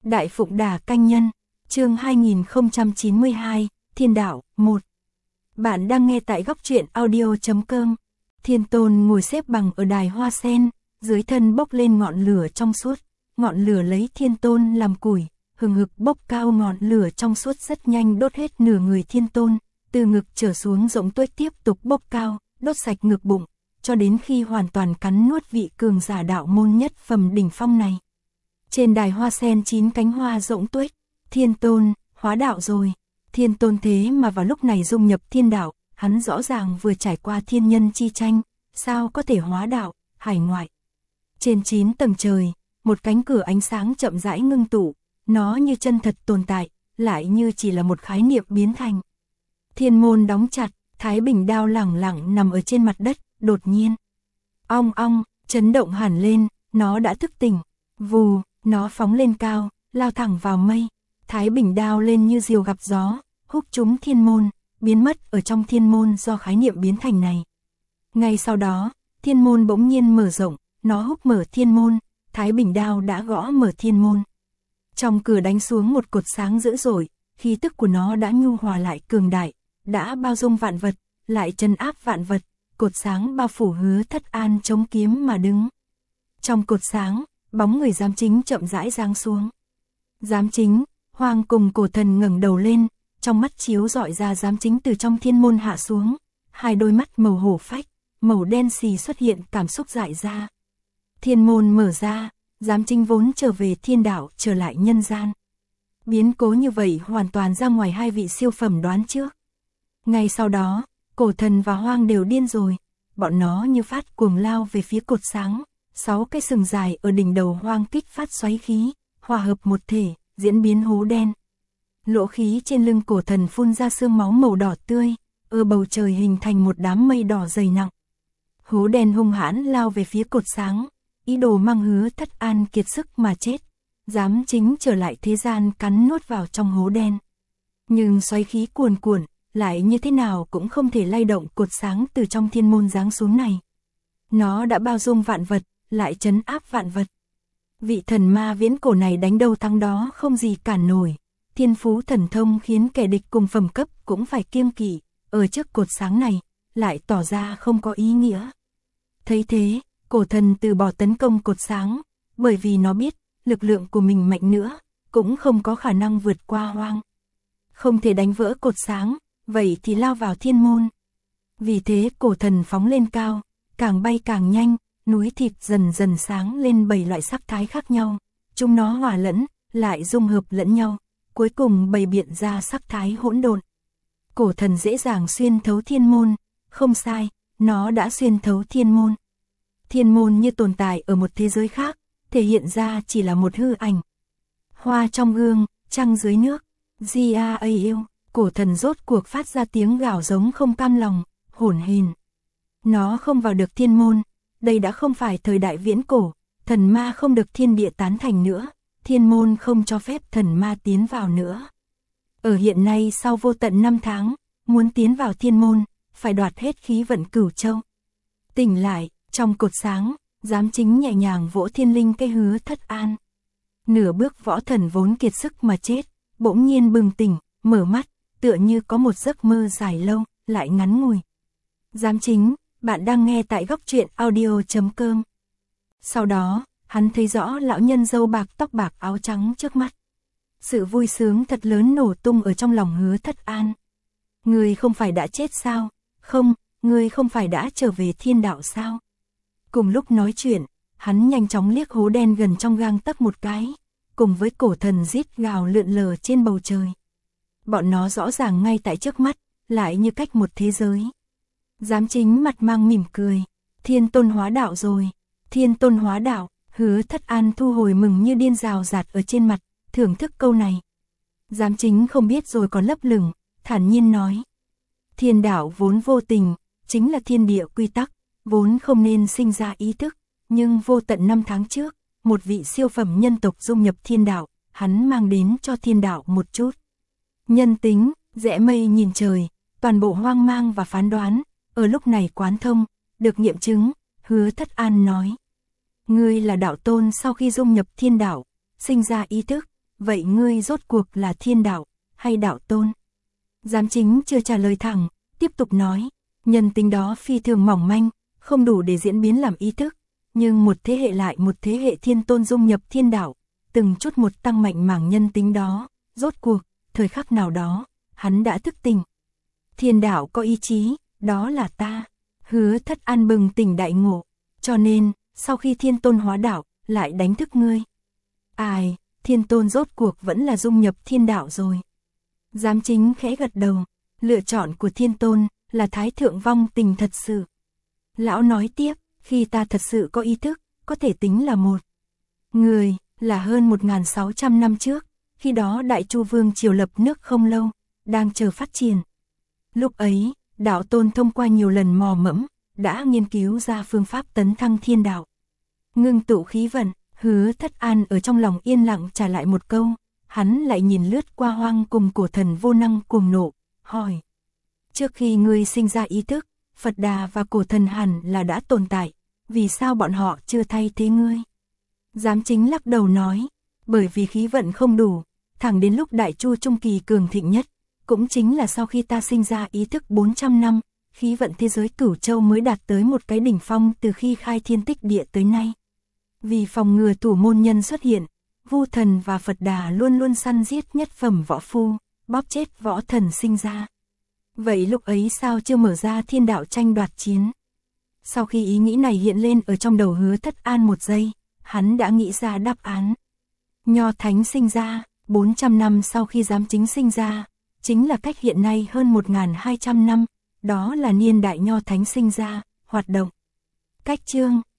Đại Phụng Đà Canh Nhân, chương 2092, Thiên Đạo, 1. Bạn đang nghe tại góc truyện audio.com. Thiên Tôn ngồi xếp bằng ở đài hoa sen, dưới thân bốc lên ngọn lửa trong suốt. Ngọn lửa lấy Thiên Tôn làm củi, hừng hực bốc cao, ngọn lửa trong suốt rất nhanh đốt hết nửa người Thiên Tôn, từ ngực trở xuống rỗng tuếch tiếp tục bốc cao, đốt sạch ngực bụng, cho đến khi hoàn toàn cắn nuốt vị cường giả đạo môn nhất phẩm đỉnh phong này. Trên đài hoa sen 9 cánh hoa rỗng tuếch, Thiên Tôn, hóa đạo rồi. Thiên Tôn thế mà vào lúc này dung nhập thiên đạo, hắn rõ ràng vừa trải qua thiên nhân chi tranh, sao có thể hóa đạo, hải ngoại. Trên 9 tầng trời, một cánh cửa ánh sáng chậm rãi ngưng tụ, nó như chân thật tồn tại, lại như chỉ là một khái niệm biến thành. Thiên môn đóng chặt, Thái Bình đao lẳng lặng nằm ở trên mặt đất, đột nhiên. Ong ong, chấn động hẳn lên, nó đã thức tỉnh, vù, nó phóng lên cao, lao thẳng vào mây. Thái Bình đao lên như diều gặp gió, húc trúng thiên môn, biến mất ở trong thiên môn do khái niệm biến thành này. Ngay sau đó, thiên môn bỗng nhiên mở rộng, nó húc mở thiên môn, Thái Bình đao đã gõ mở thiên môn. Trong cửa đánh xuống một cột sáng dữ dội, khí tức của nó đã nhu hòa lại cường đại, đã bao dung vạn vật, lại trấn áp vạn vật, cột sáng bao phủ Hứa Thất An chống kiếm mà đứng. Trong cột sáng, bóng người Giám Chính chậm rãi giáng xuống. Giám Chính, Hoang cùng Cổ Thần ngẩng đầu lên, trong mắt chiếu rọi ra Giám Chính từ trong thiên môn hạ xuống, hai đôi mắt màu hổ phách, màu đen xì xuất hiện cảm xúc dại ra. Thiên môn mở ra, Giám Chính vốn trở về thiên đạo trở lại nhân gian. Biến cố như vậy hoàn toàn ra ngoài hai vị siêu phẩm đoán trước. Ngay sau đó, Cổ Thần và Hoang đều điên rồi, bọn nó như phát cuồng lao về phía cột sáng, 6 cái sừng dài ở đỉnh đầu Hoang kích phát xoáy khí, hòa hợp một thể, diễn biến hố đen. Lỗ khí trên lưng Cổ Thần phun ra sương máu màu đỏ tươi, ở bầu trời hình thành một đám mây đỏ dày nặng. Hố đen hung hãn lao về phía cột sáng, ý đồ mang Hứa Thất An kiệt sức mà chết. Giám Chính trở lại thế gian cắn nuốt vào trong hố đen. Nhưng xoáy khí cuồn cuộn, lại như thế nào cũng không thể lay động cột sáng từ trong thiên môn giáng xuống này. Nó đã bao dung vạn vật, lại trấn áp vạn vật. Vị thần ma viễn cổ này đánh đâu thắng đó không gì cản nổi. Thiên phú thần thông khiến kẻ địch cùng phẩm cấp cũng phải kiêng kỵ, ở trước cột sáng này, lại tỏ ra không có ý nghĩa. Thấy thế, Cổ Thần từ bỏ tấn công cột sáng, bởi vì nó biết, lực lượng của mình mạnh nữa, cũng không có khả năng vượt qua Hoang. Không thể đánh vỡ cột sáng, vậy thì lao vào thiên môn. Vì thế Cổ Thần phóng lên cao, càng bay càng nhanh, núi thịt dần dần sáng lên 7 loại sắc thái khác nhau. Chúng nó hòa lẫn, lại dung hợp lẫn nhau, cuối cùng bày biện ra sắc thái hỗn độn. Cổ Thần dễ dàng xuyên thấu thiên môn, không sai, nó đã xuyên thấu thiên môn. Thiên môn như tồn tại ở một thế giới khác, thể hiện ra chỉ là một hư ảnh. Hoa trong gương, trăng dưới nước, G.A.A.U. Cổ Thần rốt cuộc phát ra tiếng gào giống không cam lòng, hỗn hển. Nó không vào được thiên môn, đây đã không phải thời đại viễn cổ, thần ma không được thiên địa tán thành nữa, thiên môn không cho phép thần ma tiến vào nữa. Ở hiện nay sau vô tận 5 tháng, muốn tiến vào thiên môn, phải đoạt hết khí vận Cửu Châu. Tỉnh lại, trong cột sáng, Giám Chính nhẹ nhàng vỗ thiên linh cây Hứa Thất An. Nửa bước võ thần vốn kiệt sức mà chết, bỗng nhiên bừng tỉnh, mở mắt, tựa như có một giấc mơ dài lâu, lại ngắn ngủi. Giám Chính, bạn đang nghe tại góc truyện audio.com. Sau đó, hắn thấy rõ lão nhân râu bạc tóc bạc áo trắng trước mắt. Sự vui sướng thật lớn nổ tung ở trong lòng Hứa Thất An. Ngươi không phải đã chết sao? Không, ngươi không phải đã trở về thiên đạo sao? Cùng lúc nói chuyện, hắn nhanh chóng liếc hố đen gần trong gang tấc một cái, cùng với Cổ Thần rít gào lượn lờ trên bầu trời. Bọn nó rõ ràng ngay tại trước mắt, lại như cách một thế giới. Giám Chính mặt mang mỉm cười, Thiên Tôn hóa đạo rồi, Thiên Tôn hóa đạo. Hứa Thất An thu hồi mừng như điên rào rạt ở trên mặt, thưởng thức câu này. Giám Chính không biết rồi còn lấp lửng, thản nhiên nói. Thiên đạo vốn vô tình, chính là thiên địa quy tắc, vốn không nên sinh ra ý thức, nhưng vô tận 5 tháng trước, một vị siêu phẩm nhân tộc dung nhập thiên đạo, hắn mang đến cho thiên đạo một chút nhân tính. Rẽ mây nhìn trời, toàn bộ hoang mang và phán đoán, ở lúc này quán thông, được nghiệm chứng. Hứa Thất An nói. Ngươi là đạo tôn sau khi dung nhập thiên đạo, sinh ra ý thức, vậy ngươi rốt cuộc là thiên đạo, hay đạo tôn? Giám chính chưa trả lời thẳng, tiếp tục nói, nhân tính đó phi thường mỏng manh, không đủ để diễn biến làm ý thức, nhưng một thế hệ lại một thế hệ thiên tôn dung nhập thiên đạo, từng chút một tăng mạnh mảng nhân tính đó, rốt cuộc, thời khắc nào đó, hắn đã thức tỉnh. Thiên đạo có ý chí, đó là ta. Hứa Thất An bừng tỉnh đại ngộ, cho nên, sau khi thiên tôn hóa đạo, lại đánh thức ngươi. Ai, thiên tôn rốt cuộc vẫn là dung nhập thiên đạo rồi. Giám chính khẽ gật đầu, lựa chọn của thiên tôn là thái thượng vong tình thật sự. Lão nói tiếp, khi ta thật sự có ý thức, có thể tính là một người, là hơn 1.600 năm trước, khi đó Đại Chu Vương triều lập nước không lâu, đang chờ phát triển. Lúc ấy, đạo tôn thông qua nhiều lần mò mẫm, đã nghiên cứu ra phương pháp tấn thăng thiên đạo. Ngưng tụ khí vận, Hứa Thất An ở trong lòng yên lặng trả lại một câu, hắn lại nhìn lướt qua Hoang cùng Cổ Thần vô năng cuồng nộ, hỏi. Trước khi ngươi sinh ra ý thức, Phật Đà và Cổ Thần hẳn là đã tồn tại, vì sao bọn họ chưa thay thế ngươi? Giám chính lắc đầu nói, bởi vì khí vận không đủ, thẳng đến lúc Đại Chu Trung Kỳ cường thịnh nhất, cũng chính là sau khi ta sinh ra ý thức 400 năm, khí vận thế giới Cửu Châu mới đạt tới một cái đỉnh phong từ khi khai thiên tích địa tới nay. Vì phòng ngừa thủ môn nhân xuất hiện, Vu Thần và Phật Đà luôn luôn săn giết nhất phẩm võ phu, bóp chết võ thần sinh ra. Vậy lúc ấy sao chưa mở ra thiên đạo tranh đoạt chiến? Sau khi ý nghĩ này hiện lên ở trong đầu Hứa Thất An một giây, hắn đã nghĩ ra đáp án. Nho Thánh sinh ra, 400 năm sau khi giám chính sinh ra, chính là cách hiện nay hơn 1.200 năm, đó là niên đại Nho Thánh sinh ra, hoạt động. Cách chương